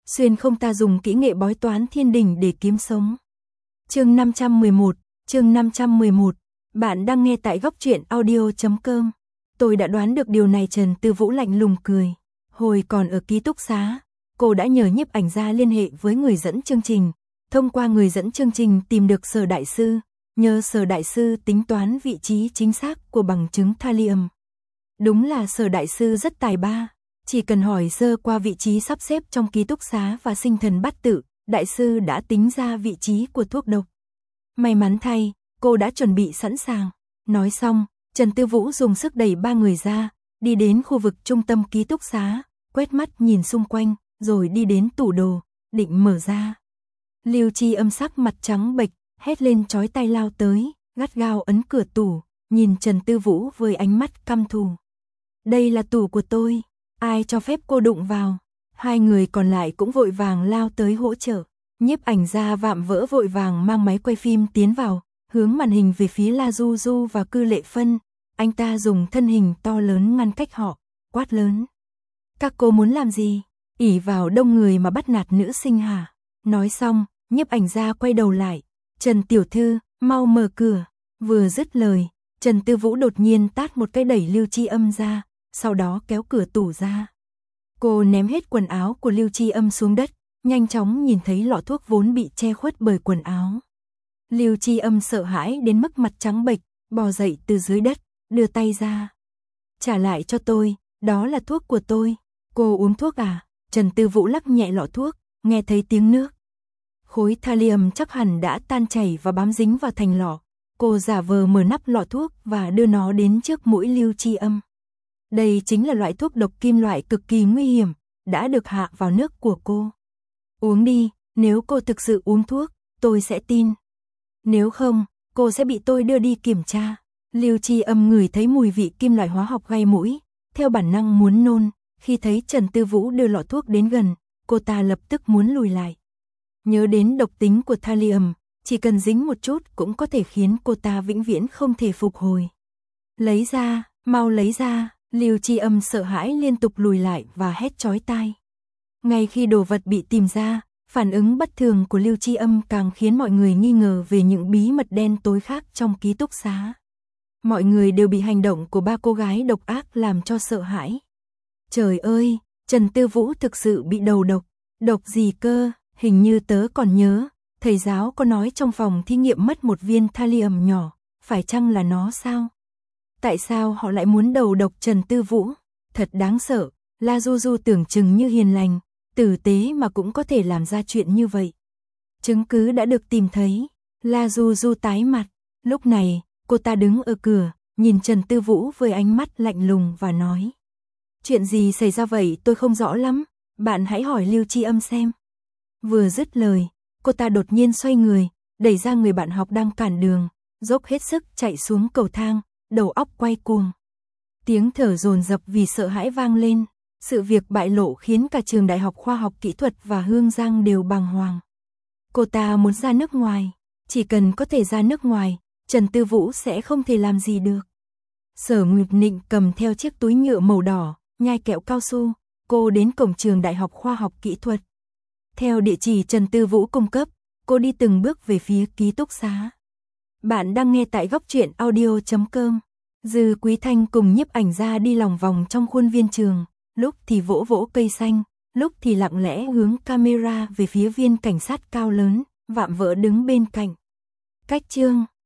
xuyên không ta dùng kỹ nghệ bói toán thiên đình để kiếm sống. Chương 511, bạn đang nghe tại góc truyện audio.com. Tôi đã đoán được điều này. Trần Tư Vũ lạnh lùng cười. Hồi còn ở ký túc xá, cô đã nhờ nhiếp ảnh gia liên hệ với người dẫn chương trình. Thông qua người dẫn chương trình tìm được Sở Đại Sư, nhờ Sở Đại Sư tính toán vị trí chính xác của bằng chứng thallium. Đúng là Sở Đại Sư rất tài ba, chỉ cần hỏi sơ qua vị trí sắp xếp trong ký túc xá và sinh thần bát tự, Đại Sư đã tính ra vị trí của thuốc độc. May mắn thay, cô đã chuẩn bị sẵn sàng. Nói xong, Trần Tư Vũ dùng sức đẩy ba người ra, đi đến khu vực trung tâm ký túc xá, quét mắt nhìn xung quanh, rồi đi đến tủ đồ, định mở ra. Lưu Chi Âm sắc mặt trắng bệch, hét lên chói tai lao tới, gắt gao ấn cửa tủ, nhìn Trần Tư Vũ với ánh mắt căm thù. Đây là tủ của tôi, ai cho phép cô đụng vào? Hai người còn lại cũng vội vàng lao tới hỗ trợ. Nhiếp ảnh gia vạm vỡ vội vàng mang máy quay phim tiến vào, hướng màn hình về phía La Du Du và Cư Lệ Phân. Anh ta dùng thân hình to lớn ngăn cách họ, quát lớn. Các cô muốn làm gì? Ỷ vào đông người mà bắt nạt nữ sinh hả? Nói xong, nhiếp ảnh gia quay đầu lại. Trần tiểu thư, mau mở cửa. Vừa dứt lời, Trần Tư Vũ đột nhiên tát một cái đẩy Lưu Chi Âm ra, sau đó kéo cửa tủ ra. Cô ném hết quần áo của Lưu Chi Âm xuống đất, nhanh chóng nhìn thấy lọ thuốc vốn bị che khuất bởi quần áo. Lưu Chi Âm sợ hãi đến mức mặt trắng bệch, bò dậy từ dưới đất, đưa tay ra. Trả lại cho tôi, đó là thuốc của tôi. Cô uống thuốc à? Trần Tư Vũ lắc nhẹ lọ thuốc, nghe thấy tiếng nước. Khối thallium chắc hẳn đã tan chảy và bám dính vào thành lọ. Cô giả vờ mở nắp lọ thuốc và đưa nó đến trước mũi Lưu Chi Âm. Đây chính là loại thuốc độc kim loại cực kỳ nguy hiểm, đã được hạ vào nước của cô. Uống đi, nếu cô thực sự uống thuốc, tôi sẽ tin. Nếu không, cô sẽ bị tôi đưa đi kiểm tra. Lưu Chi Âm ngửi thấy mùi vị kim loại hóa học gây mũi, theo bản năng muốn nôn. Khi thấy Trần Tư Vũ đưa lọ thuốc đến gần, cô ta lập tức muốn lùi lại. Nhớ đến độc tính của thallium, chỉ cần dính một chút cũng có thể khiến cô ta vĩnh viễn không thể phục hồi. Lấy ra, mau lấy ra. Lưu Chi Âm sợ hãi liên tục lùi lại và hét chói tai. Ngay khi đồ vật bị tìm ra, phản ứng bất thường của Lưu Chi Âm càng khiến mọi người nghi ngờ về những bí mật đen tối khác trong ký túc xá. Mọi người đều bị hành động của ba cô gái độc ác làm cho sợ hãi. Trời ơi, Trần Tư Vũ thực sự bị đầu độc. Độc gì cơ? Hình như tớ còn nhớ, thầy giáo có nói trong phòng thí nghiệm mất một viên thallium nhỏ, phải chăng là nó sao? Tại sao họ lại muốn đầu độc Trần Tư Vũ? Thật đáng sợ, La Du Du tưởng chừng như hiền lành, tử tế mà cũng có thể làm ra chuyện như vậy. Chứng cứ đã được tìm thấy. La Du Du tái mặt, lúc này, cô ta đứng ở cửa, nhìn Trần Tư Vũ với ánh mắt lạnh lùng và nói. Chuyện gì xảy ra vậy tôi không rõ lắm, bạn hãy hỏi Lưu Chi Âm xem. Vừa dứt lời, cô ta đột nhiên xoay người, đẩy ra người bạn học đang cản đường, dốc hết sức chạy xuống cầu thang, đầu óc quay cuồng. Tiếng thở dồn dập vì sợ hãi vang lên, sự việc bại lộ khiến cả trường Đại học Khoa học Kỹ thuật và Hương Giang đều bàng hoàng. Cô ta muốn ra nước ngoài, chỉ cần có thể ra nước ngoài, Trần Tư Vũ sẽ không thể làm gì được. Sở Nguyệt Nịnh cầm theo chiếc túi nhựa màu đỏ, nhai kẹo cao su, cô đến cổng trường Đại học Khoa học Kỹ thuật. Theo địa chỉ Trần Tư Vũ cung cấp, cô đi từng bước về phía ký túc xá. Bạn đang nghe tại góc truyện audio.com. Dư Quý Thanh cùng nhiếp ảnh gia đi lòng vòng trong khuôn viên trường, lúc thì vỗ vỗ cây xanh, lúc thì lặng lẽ hướng camera về phía viên cảnh sát cao lớn, vạm vỡ đứng bên cạnh. Cách chương